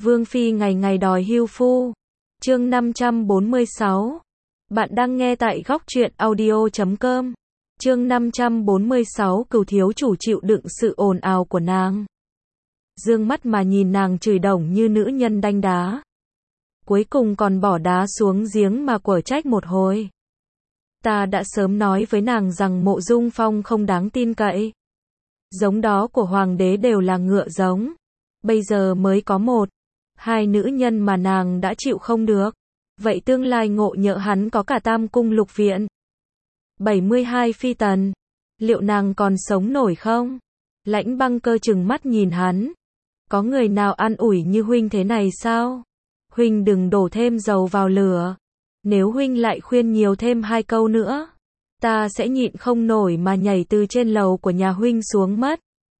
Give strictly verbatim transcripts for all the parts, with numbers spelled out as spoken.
Vương Phi ngày ngày đòi hưu phu. Chương năm trăm bốn mươi sáu. Bạn đang nghe tại góc truyện audio chấm com. Chương năm trăm bốn mươi sáu, Cửu thiếu chủ chịu đựng sự ồn ào của nàng. Dương mắt mà nhìn nàng chửi đồng như nữ nhân đanh đá. Cuối cùng còn bỏ đá xuống giếng mà quở trách một hồi. Ta đã sớm nói với nàng rằng Mộ Dung Phong không đáng tin cậy. Giống đó của hoàng đế đều là ngựa giống. Bây giờ mới có một, hai nữ nhân mà nàng đã chịu không được. Vậy tương lai ngộ nhỡ hắn có cả tam cung lục viện, bảy mươi hai phi tần, liệu nàng còn sống nổi không? Lãnh Băng Cơ trừng mắt nhìn hắn. Có người nào an ủi như huynh thế này sao? Huynh đừng đổ thêm dầu vào lửa. Nếu huynh lại khuyên nhiều thêm hai câu nữa, ta sẽ nhịn không nổi mà nhảy từ trên lầu của nhà huynh xuống mất.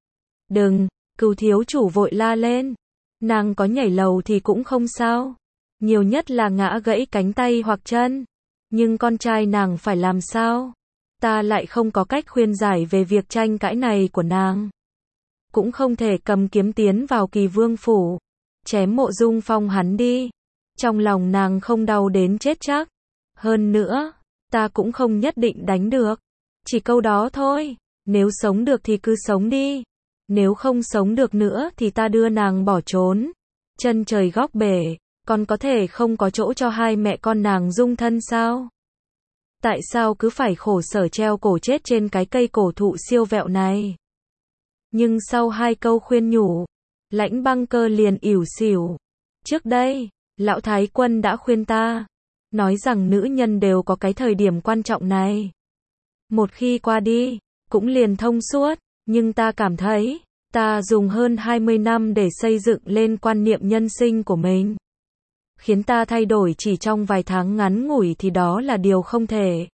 Đừng, Cửu thiếu chủ vội la lên. Nàng có nhảy lầu thì cũng không sao. Nhiều nhất là ngã gãy cánh tay hoặc chân. Nhưng con trai nàng phải làm sao? Ta lại không có cách khuyên giải về việc tranh cãi này của nàng. Cũng không thể cầm kiếm tiến vào Kỳ Vương phủ, chém Mộ Dung Phong hắn đi. Trong lòng nàng không đau đến chết chắc. Hơn nữa, ta cũng không nhất định đánh được. Chỉ câu đó thôi. Nếu sống được thì cứ sống đi. Nếu không sống được nữa thì ta đưa nàng bỏ trốn. Chân trời góc bể, còn có thể không có chỗ cho hai mẹ con nàng dung thân sao? Tại sao cứ phải khổ sở treo cổ chết trên cái cây cổ thụ siêu vẹo này? Nhưng sau hai câu khuyên nhủ, Lãnh Băng Cơ liền ỉu xỉu. Trước đây, lão thái quân đã khuyên ta, nói rằng nữ nhân đều có cái thời điểm quan trọng này. Một khi qua đi, cũng liền thông suốt. Nhưng ta cảm thấy, ta dùng hơn hai mươi năm để xây dựng lên quan niệm nhân sinh của mình. Khiến ta thay đổi chỉ trong vài tháng ngắn ngủi thì đó là điều không thể.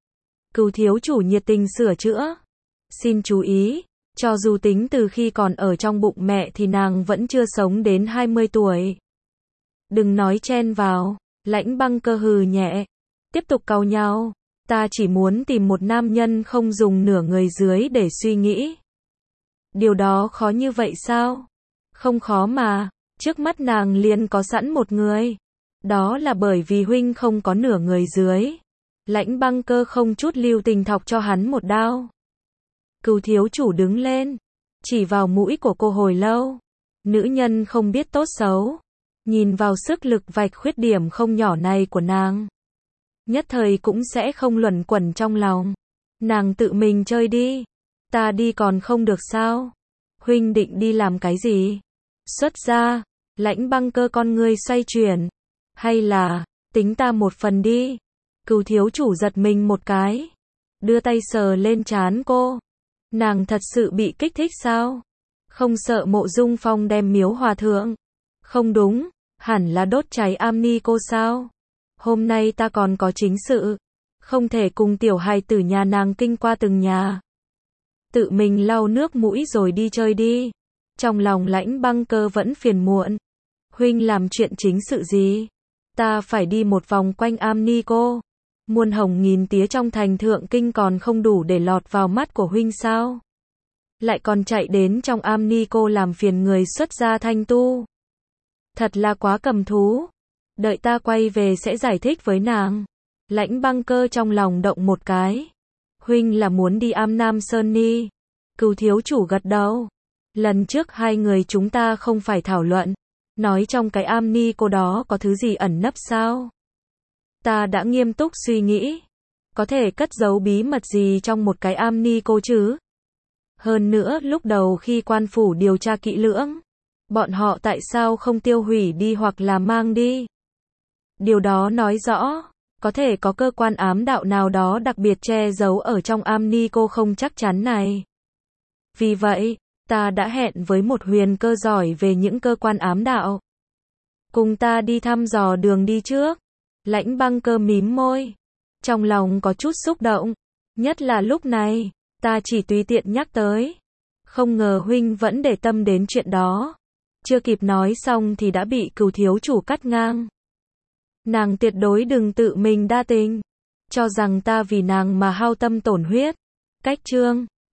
Cửu thiếu chủ nhiệt tình sửa chữa. Xin chú ý, cho dù tính từ khi còn ở trong bụng mẹ thì nàng vẫn chưa sống đến hai mươi tuổi. Đừng nói chen vào. Lãnh Băng Cơ hừ nhẹ. Tiếp tục cau nhau. Ta chỉ muốn tìm một nam nhân không dùng nửa người dưới để suy nghĩ. Điều đó khó như vậy sao? Không khó mà, trước mắt nàng liền có sẵn một người. Đó là bởi vì huynh không có nửa người dưới. Lãnh Băng Cơ không chút lưu tình thọc cho hắn một đao. Cửu thiếu chủ đứng lên, chỉ vào mũi của cô hồi lâu. Nữ nhân không biết tốt xấu, nhìn vào sức lực vạch khuyết điểm không nhỏ này của nàng, nhất thời cũng sẽ không luẩn quẩn trong lòng. Nàng tự mình chơi đi. Ta đi còn không được sao? Huynh định đi làm cái gì? Xuất gia. Lãnh Băng Cơ con ngươi xoay chuyển. Hay là, tính ta một phần đi. Cửu thiếu chủ giật mình một cái, đưa tay sờ lên trán cô. Nàng thật sự bị kích thích sao? Không sợ Mộ Dung Phong đem miếu hòa thượng? Không đúng, hẳn là đốt cháy am ni cô sao? Hôm nay ta còn có chính sự, không thể cùng tiểu hài tử nhà nàng kinh qua từng nhà. Tự mình lau nước mũi rồi đi chơi đi. Trong lòng Lãnh Băng Cơ vẫn phiền muộn. Huynh làm chuyện chính sự gì? Ta phải đi một vòng quanh am ni cô. Muôn hồng nghìn tía trong thành thượng kinh còn không đủ để lọt vào mắt của huynh sao? Lại còn chạy đến trong am ni cô làm phiền người xuất gia thanh tu. Thật là quá cầm thú. Đợi ta quay về sẽ giải thích với nàng. Lãnh Băng Cơ trong lòng động một cái. Huynh là muốn đi am Nam Sơn Ni? Cửu thiếu chủ gật đầu. Lần trước hai người chúng ta không phải thảo luận, nói trong cái am ni cô đó có thứ gì ẩn nấp sao? Ta đã nghiêm túc suy nghĩ. Có thể cất giấu bí mật gì trong một cái am ni cô chứ? Hơn nữa lúc đầu khi quan phủ điều tra kỹ lưỡng, bọn họ tại sao không tiêu hủy đi hoặc là mang đi? Điều đó nói rõ, có thể có cơ quan ám đạo nào đó đặc biệt che giấu ở trong am ni cô không chắc chắn này. Vì vậy, ta đã hẹn với một huyền cơ giỏi về những cơ quan ám đạo. Cùng ta đi thăm dò đường đi trước. Lãnh Băng Cơ mím môi. Trong lòng có chút xúc động. Nhất là lúc này, ta chỉ tùy tiện nhắc tới. Không ngờ huynh vẫn để tâm đến chuyện đó. Chưa kịp nói xong thì đã bị Cửu thiếu chủ cắt ngang. Nàng tuyệt đối đừng tự mình đa tình, cho rằng ta vì nàng mà hao tâm tổn huyết. Cách chương